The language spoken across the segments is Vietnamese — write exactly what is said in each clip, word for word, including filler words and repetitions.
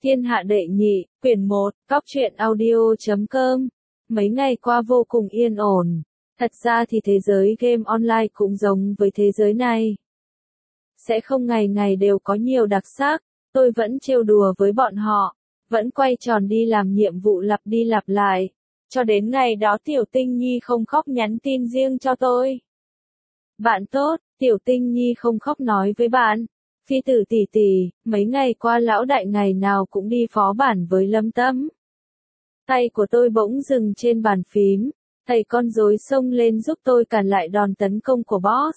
Thiên hạ đệ nhị, quyển một, cóc truyện audio chấm com. Mấy ngày qua vô cùng yên ổn. Thật ra thì thế giới game online cũng giống với thế giới này. Sẽ không ngày ngày đều có nhiều đặc sắc, tôi vẫn trêu đùa với bọn họ, vẫn quay tròn đi làm nhiệm vụ lặp đi lặp lại. Cho đến ngày đó Tiểu Tinh Nhi không khóc nhắn tin riêng cho tôi. Bạn tốt, Tiểu Tinh Nhi không khóc nói với bạn. Phi tử tỷ tỷ, mấy ngày qua lão đại ngày nào cũng đi phó bản với Lâm Tâm. Tay của tôi bỗng dừng trên bàn phím, thầy con rối xông lên giúp tôi cản lại đòn tấn công của boss.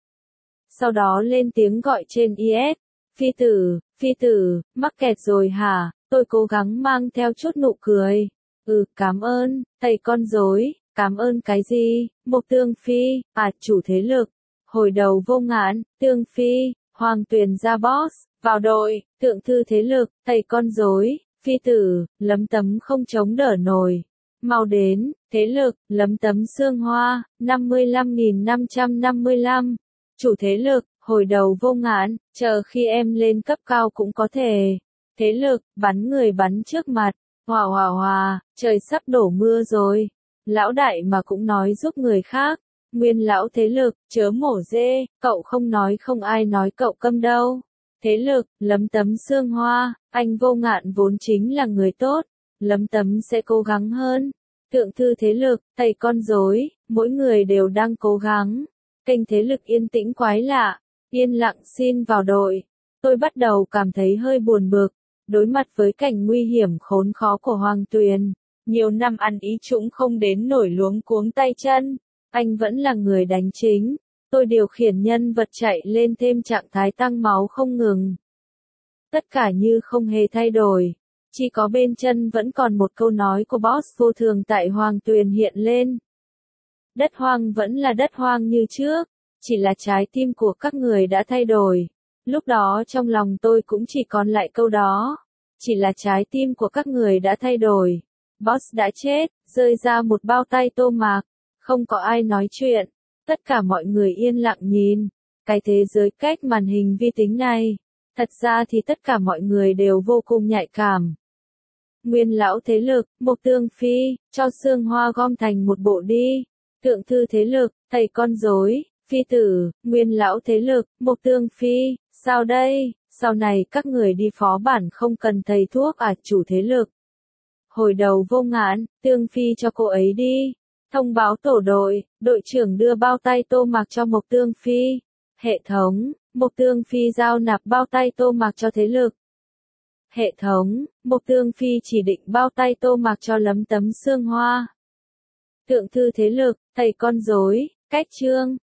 Sau đó lên tiếng gọi trên i ét, Phi tử, Phi tử, mắc kẹt rồi hả? Tôi cố gắng mang theo chút nụ cười. Ừ, cảm ơn, thầy con rối, cảm ơn cái gì? Một Tương Phi, à chủ thế lực. Hồi đầu Vô Ngạn, Tương Phi, Hoàng Tuyền ra boss, vào đội, thượng thư thế lực, thầy con rối, Phi tử, Lấm Tấm không chống đỡ nổi. Mau đến, thế lực, Lấm Tấm Xương Hoa, năm mươi lăm nghìn năm trăm năm mươi lăm. Chủ thế lực, hồi đầu Vô Ngạn, chờ khi em lên cấp cao cũng có thể. Thế lực, bắn người bắn trước mặt, hòa hòa hòa, trời sắp đổ mưa rồi. Lão đại mà cũng nói giúp người khác. Nguyên lão thế lực, chớ mổ dê, cậu không nói không ai nói cậu câm đâu. Thế lực, Lấm Tấm Xương Hoa, anh Vô Ngạn vốn chính là người tốt, Lấm Tấm sẽ cố gắng hơn. Thượng thư thế lực, thầy con rối, mỗi người đều đang cố gắng. Kênh thế lực yên tĩnh quái lạ, yên lặng xin vào đội. Tôi bắt đầu cảm thấy hơi buồn bực, đối mặt với cảnh nguy hiểm khốn khó của Hoàng Tuyền. Nhiều năm ăn ý chúng không đến nổi luống cuống tay chân. Anh vẫn là người đánh chính, tôi điều khiển nhân vật chạy lên thêm trạng thái tăng máu không ngừng. Tất cả như không hề thay đổi, chỉ có bên chân vẫn còn một câu nói của boss vô thường tại Hoàng Tuyền hiện lên. Đất hoang vẫn là đất hoang như trước, chỉ là trái tim của các người đã thay đổi. Lúc đó trong lòng tôi cũng chỉ còn lại câu đó, chỉ là trái tim của các người đã thay đổi. Boss đã chết, rơi ra một bao tay tô mạc. Không có ai nói chuyện, tất cả mọi người yên lặng nhìn. Cái thế giới cách màn hình vi tính này, thật ra thì tất cả mọi người đều vô cùng nhạy cảm. Nguyên lão thế lực, Một Tương Phi, cho Xương Hoa gom thành một bộ đi. Thượng thư thế lực, thầy con rối, Phi tử, Nguyên lão thế lực, Một Tương Phi, sao đây? Sau này các người đi phó bản không cần thầy thuốc à chủ thế lực. Hồi đầu Vô Ngạn, Tương Phi cho cô ấy đi. Thông báo tổ đội, đội trưởng đưa bao tay tô mạc cho Mộc Tương Phi. Hệ thống, Mộc Tương Phi giao nạp bao tay tô mạc cho thế lực. Hệ thống, Mộc Tương Phi chỉ định bao tay tô mạc cho Lấm Tấm Xương Hoa. Thượng thư thế lực, thầy con rối, cách chương.